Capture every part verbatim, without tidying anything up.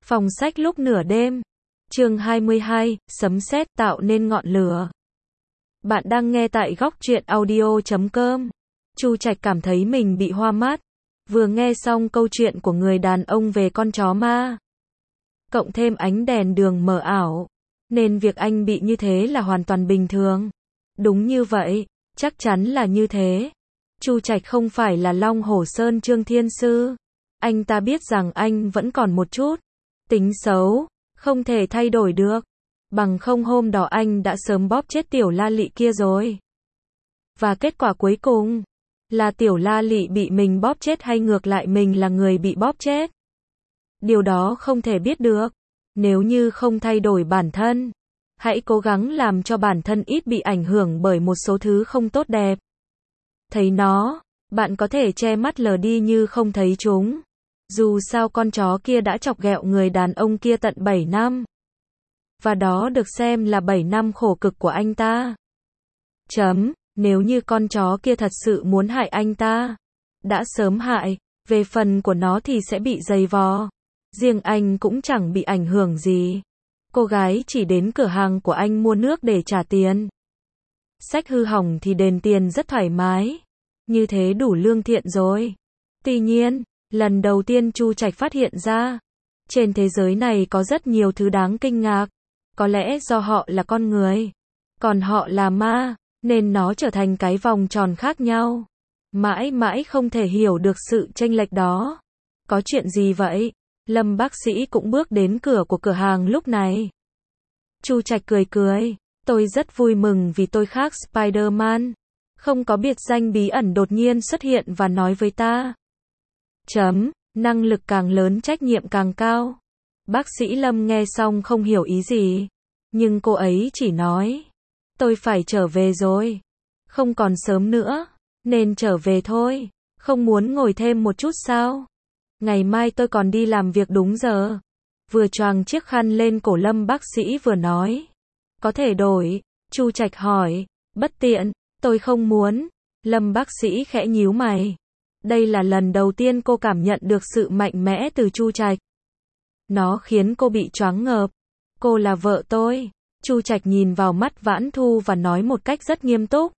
Phòng sách lúc nửa đêm. Chương hai mươi hai, sấm sét tạo nên ngọn lửa. Bạn đang nghe tại góc truyện audio chấm com. Chu Trạch cảm thấy mình bị hoa mắt. Vừa nghe xong câu chuyện của người đàn ông về con chó ma. Cộng thêm ánh đèn đường mờ ảo. Nên việc anh bị như thế là hoàn toàn bình thường. Đúng như vậy, chắc chắn là như thế. Chu Trạch không phải là Long Hổ Sơn Trương Thiên Sư. Anh ta biết rằng anh vẫn còn một chút tính xấu, không thể thay đổi được. Bằng không hôm đó anh đã sớm bóp chết tiểu La Lị kia rồi. Và kết quả cuối cùng là tiểu La Lị bị mình bóp chết hay ngược lại mình là người bị bóp chết. Điều đó không thể biết được. Nếu như không thay đổi bản thân, hãy cố gắng làm cho bản thân ít bị ảnh hưởng bởi một số thứ không tốt đẹp. Thấy nó, bạn có thể che mắt lờ đi như không thấy chúng. Dù sao con chó kia đã chọc ghẹo người đàn ông kia tận bảy năm. Và đó được xem là bảy năm khổ cực của anh ta. Chấm, nếu như con chó kia thật sự muốn hại anh ta, đã sớm hại, về phần của nó thì sẽ bị giày vò. Riêng anh cũng chẳng bị ảnh hưởng gì. Cô gái chỉ đến cửa hàng của anh mua nước để trả tiền. Sách hư hỏng thì đền tiền rất thoải mái. Như thế đủ lương thiện rồi. Tuy nhiên, lần đầu tiên Chu Trạch phát hiện ra, trên thế giới này có rất nhiều thứ đáng kinh ngạc. Có lẽ do họ là con người, còn họ là ma, nên nó trở thành cái vòng tròn khác nhau. Mãi mãi không thể hiểu được sự chênh lệch đó. Có chuyện gì vậy? Lâm bác sĩ cũng bước đến cửa của cửa hàng lúc này. Chu Trạch cười cười. Tôi rất vui mừng vì tôi khác Spider-Man. Không có biệt danh bí ẩn đột nhiên xuất hiện và nói với ta. Chấm, năng lực càng lớn trách nhiệm càng cao. Bác sĩ Lâm nghe xong không hiểu ý gì. Nhưng cô ấy chỉ nói. Tôi phải trở về rồi. Không còn sớm nữa. Nên trở về thôi. Không muốn ngồi thêm một chút sao? Ngày mai tôi còn đi làm việc đúng giờ. Vừa choàng chiếc khăn lên cổ Lâm bác sĩ vừa nói. Có thể đổi. Chu Trạch hỏi. Bất tiện. Tôi không muốn. Lâm bác sĩ khẽ nhíu mày. Đây là lần đầu tiên cô cảm nhận được sự mạnh mẽ từ Chu Trạch. Nó khiến cô bị choáng ngợp. Cô là vợ tôi. Chu Trạch nhìn vào mắt Vãn Thu và nói một cách rất nghiêm túc.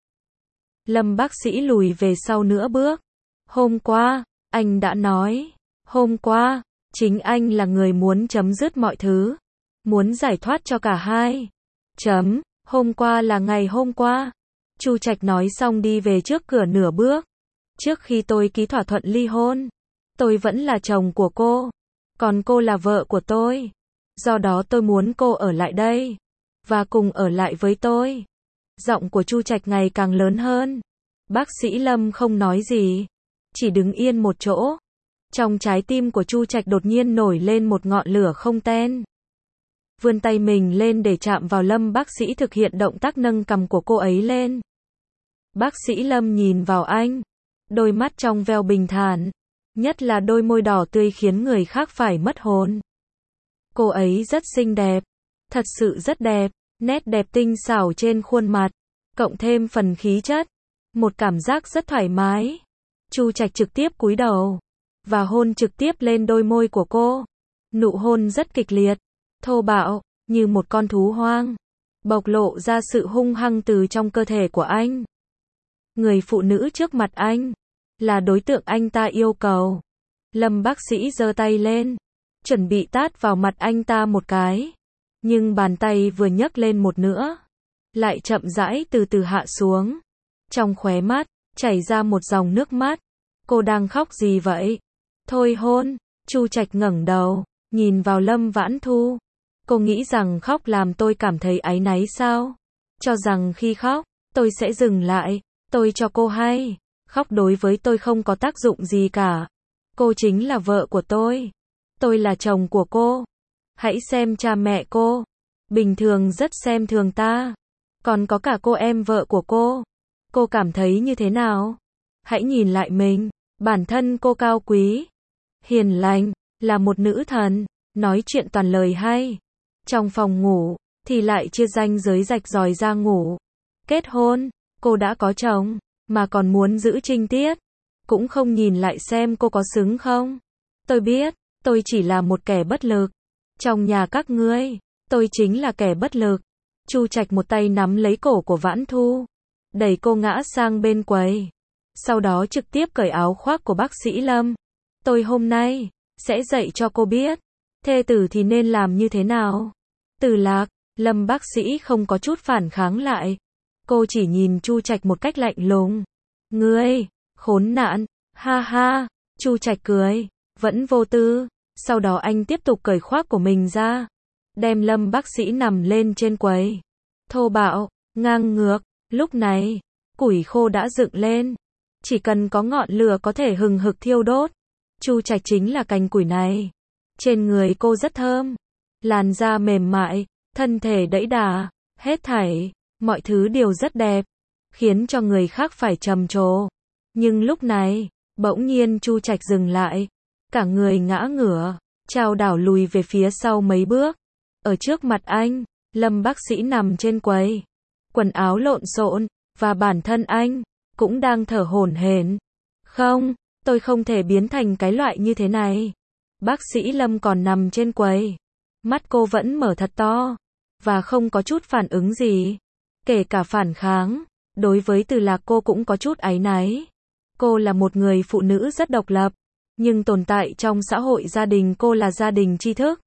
Lâm bác sĩ lùi về sau nửa bước. Hôm qua, anh đã nói. Hôm qua, chính anh là người muốn chấm dứt mọi thứ. Muốn giải thoát cho cả hai. Chấm, hôm qua là ngày hôm qua. Chu Trạch nói xong đi về trước cửa nửa bước. Trước khi tôi ký thỏa thuận ly hôn, tôi vẫn là chồng của cô. Còn cô là vợ của tôi. Do đó tôi muốn cô ở lại đây. Và cùng ở lại với tôi. Giọng của Chu Trạch ngày càng lớn hơn. Bác sĩ Lâm không nói gì. Chỉ đứng yên một chỗ. Trong trái tim của Chu Trạch đột nhiên nổi lên một ngọn lửa không tên. Vươn tay mình lên để chạm vào Lâm bác sĩ thực hiện động tác nâng cằm của cô ấy lên. Bác sĩ Lâm nhìn vào anh. Đôi mắt trong veo bình thản. Nhất là đôi môi đỏ tươi khiến người khác phải mất hồn. Cô ấy rất xinh đẹp. Thật sự rất đẹp. Nét đẹp tinh xảo trên khuôn mặt. Cộng thêm phần khí chất. Một cảm giác rất thoải mái. Chu Trạch trực tiếp cúi đầu. Và hôn trực tiếp lên đôi môi của cô. Nụ hôn rất kịch liệt. Thô bạo. Như một con thú hoang. Bộc lộ ra sự hung hăng từ trong cơ thể của anh. Người phụ nữ trước mặt anh. Là đối tượng anh ta yêu cầu. Lâm bác sĩ giơ tay lên. Chuẩn bị tát vào mặt anh ta một cái. Nhưng bàn tay vừa nhấc lên một nữa. Lại chậm rãi từ từ hạ xuống. Trong khóe mắt, chảy ra một dòng nước mắt. Cô đang khóc gì vậy? Thôi hôn. Chu Trạch ngẩng đầu. Nhìn vào Lâm Vãn Thu. Cô nghĩ rằng khóc làm tôi cảm thấy áy náy sao? Cho rằng khi khóc, tôi sẽ dừng lại. Tôi cho cô hay. Khóc đối với tôi không có tác dụng gì cả. Cô chính là vợ của tôi. Tôi là chồng của cô. Hãy xem cha mẹ cô. Bình thường rất xem thường ta. Còn có cả cô em vợ của cô. Cô cảm thấy như thế nào? Hãy nhìn lại mình. Bản thân cô cao quý. Hiền lành. Là một nữ thần. Nói chuyện toàn lời hay. Trong phòng ngủ. Thì lại chia ranh giới rạch ròi ra ngủ. Kết hôn. Cô đã có chồng. Mà còn muốn giữ trinh tiết. Cũng không nhìn lại xem cô có xứng không. Tôi biết. Tôi chỉ là một kẻ bất lực. Trong nhà các ngươi, tôi chính là kẻ bất lực. Chu Trạch một tay nắm lấy cổ của Vãn Thu, đẩy cô ngã sang bên quầy. Sau đó trực tiếp cởi áo khoác của bác sĩ Lâm. Tôi hôm nay sẽ dạy cho cô biết, thê tử thì nên làm như thế nào. Từ Lạc, Lâm bác sĩ không có chút phản kháng lại. Cô chỉ nhìn Chu Trạch một cách lạnh lùng. Ngươi, khốn nạn, ha ha, Chu Trạch cười, vẫn vô tư. Sau đó anh tiếp tục cởi khoác của mình ra, đem Lâm bác sĩ nằm lên trên quầy. Thô bạo, ngang ngược, lúc này, củi khô đã dựng lên. Chỉ cần có ngọn lửa có thể hừng hực thiêu đốt. Chu Trạch chính là cành củi này. Trên người cô rất thơm, làn da mềm mại, thân thể đẫy đà, hết thảy, mọi thứ đều rất đẹp, khiến cho người khác phải trầm trồ. Nhưng lúc này, bỗng nhiên Chu Trạch dừng lại, cả người ngã ngửa, chao đảo lùi về phía sau mấy bước. Ở trước mặt anh, Lâm bác sĩ nằm trên quầy, quần áo lộn xộn, và bản thân anh cũng đang thở hổn hển. Không, tôi không thể biến thành cái loại như thế này. Bác sĩ Lâm còn nằm trên quầy, mắt cô vẫn mở thật to, và không có chút phản ứng gì, kể cả phản kháng. Đối với Từ Lạc cô cũng có chút áy náy. Cô là một người phụ nữ rất độc lập, nhưng tồn tại trong xã hội gia đình cô là gia đình tri thức.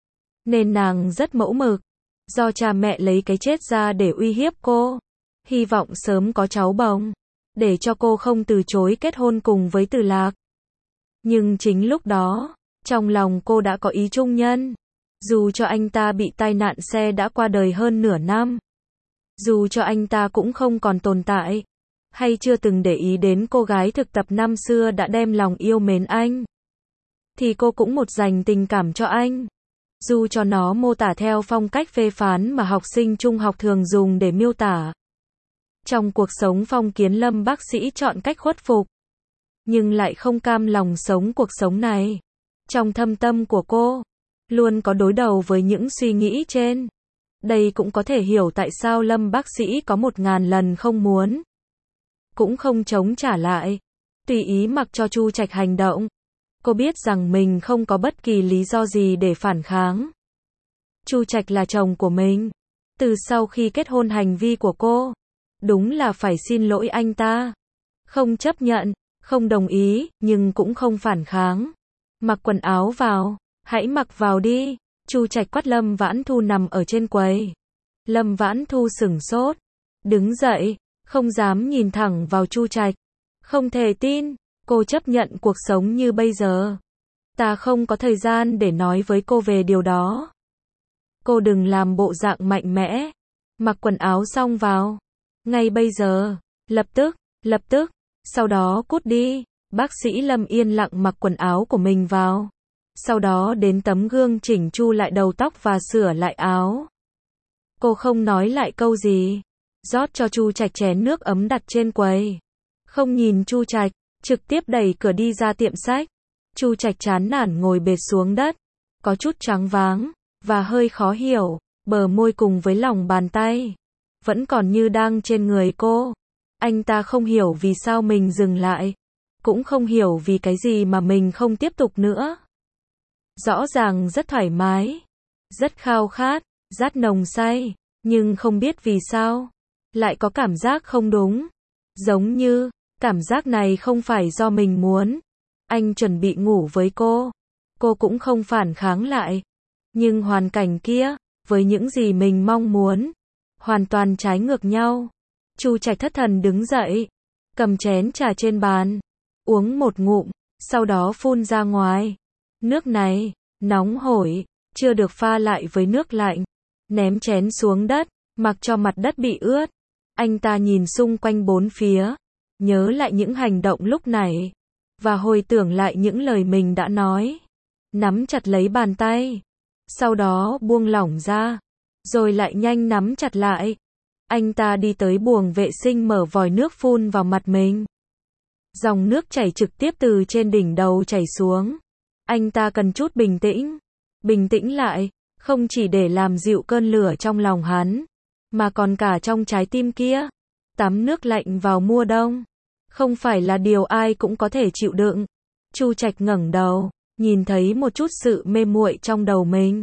Nên nàng rất mẫu mực, do cha mẹ lấy cái chết ra để uy hiếp cô, hy vọng sớm có cháu bồng, để cho cô không từ chối kết hôn cùng với Từ Lạc. Nhưng chính lúc đó, trong lòng cô đã có ý trung nhân. Dù cho anh ta bị tai nạn xe đã qua đời hơn nửa năm, dù cho anh ta cũng không còn tồn tại, hay chưa từng để ý đến cô gái thực tập năm xưa đã đem lòng yêu mến anh, thì cô cũng một dành tình cảm cho anh. Dù cho nó mô tả theo phong cách phê phán mà học sinh trung học thường dùng để miêu tả. Trong cuộc sống phong kiến Lâm bác sĩ chọn cách khuất phục, nhưng lại không cam lòng sống cuộc sống này. Trong thâm tâm của cô, luôn có đối đầu với những suy nghĩ trên. Đây cũng có thể hiểu tại sao Lâm bác sĩ có một ngàn lần không muốn, cũng không chống trả lại, tùy ý mặc cho Chu Trạch hành động. Cô biết rằng mình không có bất kỳ lý do gì để phản kháng. Chu Trạch là chồng của mình. Từ sau khi kết hôn hành vi của cô, đúng là phải xin lỗi anh ta. Không chấp nhận, không đồng ý, nhưng cũng không phản kháng. Mặc quần áo vào, hãy mặc vào đi. Chu Trạch quát Lâm Vãn Thu nằm ở trên quầy. Lâm Vãn Thu sửng sốt, đứng dậy, không dám nhìn thẳng vào Chu Trạch. Không thể tin, cô chấp nhận cuộc sống như bây giờ. Ta không có thời gian để nói với cô về điều đó. Cô đừng làm bộ dạng mạnh mẽ. Mặc quần áo xong vào. Ngay bây giờ, lập tức, lập tức, sau đó cút đi. Bác sĩ Lâm yên lặng mặc quần áo của mình vào. Sau đó đến tấm gương chỉnh chu lại đầu tóc và sửa lại áo. Cô không nói lại câu gì, rót cho Chu Trạch chén nước ấm đặt trên quầy. Không nhìn Chu Trạch, trực tiếp đẩy cửa đi ra tiệm sách. Chu Trạch chán nản ngồi bệt xuống đất, có chút choáng váng và hơi khó hiểu, bờ môi cùng với lòng bàn tay vẫn còn như đang trên người cô. Anh ta không hiểu vì sao mình dừng lại, cũng không hiểu vì cái gì mà mình không tiếp tục nữa. Rõ ràng rất thoải mái, rất khao khát, rất nồng say, nhưng không biết vì sao lại có cảm giác không đúng. Giống như cảm giác này không phải do mình muốn. Anh chuẩn bị ngủ với cô, cô cũng không phản kháng lại. Nhưng hoàn cảnh kia, với những gì mình mong muốn, hoàn toàn trái ngược nhau. Chu Trạch thất thần đứng dậy, cầm chén trà trên bàn, uống một ngụm, sau đó phun ra ngoài. Nước này, nóng hổi, chưa được pha lại với nước lạnh. Ném chén xuống đất, mặc cho mặt đất bị ướt. Anh ta nhìn xung quanh bốn phía, nhớ lại những hành động lúc nãy, và hồi tưởng lại những lời mình đã nói. Nắm chặt lấy bàn tay, sau đó buông lỏng ra, rồi lại nhanh nắm chặt lại. Anh ta đi tới buồng vệ sinh mở vòi nước phun vào mặt mình. Dòng nước chảy trực tiếp từ trên đỉnh đầu chảy xuống. Anh ta cần chút bình tĩnh, bình tĩnh lại, không chỉ để làm dịu cơn lửa trong lòng hắn, mà còn cả trong trái tim kia. Tắm nước lạnh vào mùa đông, không phải là điều ai cũng có thể chịu đựng. Chu Trạch ngẩng đầu, nhìn thấy một chút sự mê muội trong đầu mình.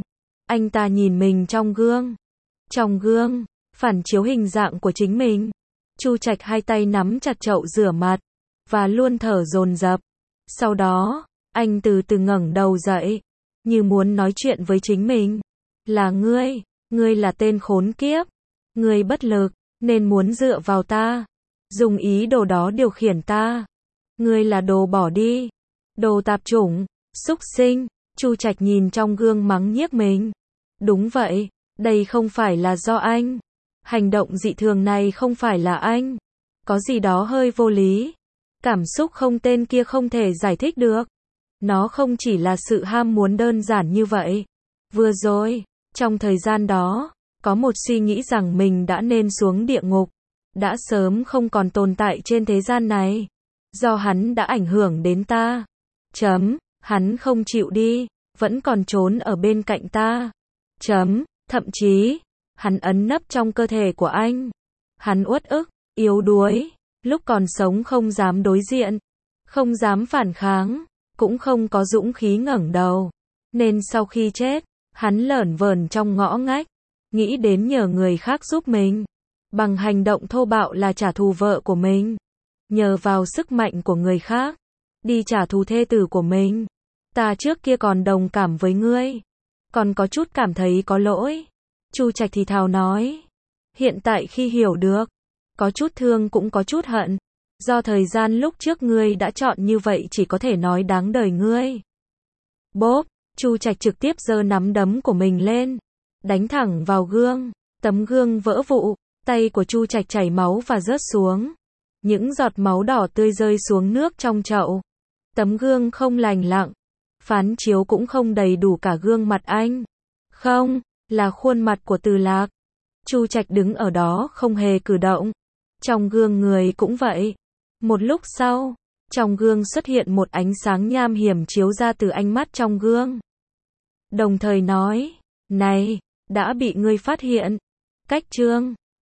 Anh ta nhìn mình trong gương. Trong gương, phản chiếu hình dạng của chính mình. Chu Trạch hai tay nắm chặt chậu rửa mặt, và luôn thở dồn dập. Sau đó, anh từ từ ngẩng đầu dậy, như muốn nói chuyện với chính mình. Là ngươi, ngươi là tên khốn kiếp. Ngươi bất lực, nên muốn dựa vào ta. Dùng ý đồ đó điều khiển ta. Ngươi là đồ bỏ đi. Đồ tạp chủng, xúc sinh. Chu Trạch nhìn trong gương mắng nhiếc mình. Đúng vậy, đây không phải là do anh. Hành động dị thường này không phải là anh. Có gì đó hơi vô lý. Cảm xúc không tên kia không thể giải thích được. Nó không chỉ là sự ham muốn đơn giản như vậy. Vừa rồi, trong thời gian đó, có một suy nghĩ rằng mình đã nên xuống địa ngục. Đã sớm không còn tồn tại trên thế gian này. Do hắn đã ảnh hưởng đến ta. Chấm, hắn không chịu đi, vẫn còn trốn ở bên cạnh ta. Chấm, thậm chí, hắn ấn nấp trong cơ thể của anh. Hắn uất ức, yếu đuối, lúc còn sống không dám đối diện, không dám phản kháng, cũng không có dũng khí ngẩng đầu. Nên sau khi chết, hắn lởn vởn trong ngõ ngách, nghĩ đến nhờ người khác giúp mình. Bằng hành động thô bạo là trả thù vợ của mình. Nhờ vào sức mạnh của người khác, đi trả thù thê tử của mình. Ta trước kia còn đồng cảm với ngươi, còn có chút cảm thấy có lỗi. Chu Trạch thì thào nói. Hiện tại khi hiểu được, có chút thương cũng có chút hận. Do thời gian lúc trước ngươi đã chọn như vậy chỉ có thể nói đáng đời ngươi. Bốp, Chu Trạch trực tiếp giơ nắm đấm của mình lên, đánh thẳng vào gương. Tấm gương vỡ vụn, tay của Chu Trạch chảy máu và rớt xuống. Những giọt máu đỏ tươi rơi xuống nước trong chậu. Tấm gương không lành lặn, phán chiếu cũng không đầy đủ cả gương mặt anh. Không, là khuôn mặt của Từ Lạc. Chu Trạch đứng ở đó không hề cử động. Trong gương người cũng vậy. Một lúc sau, trong gương xuất hiện một ánh sáng nham hiểm chiếu ra từ ánh mắt trong gương. Đồng thời nói, này, đã bị ngươi phát hiện. Cách chương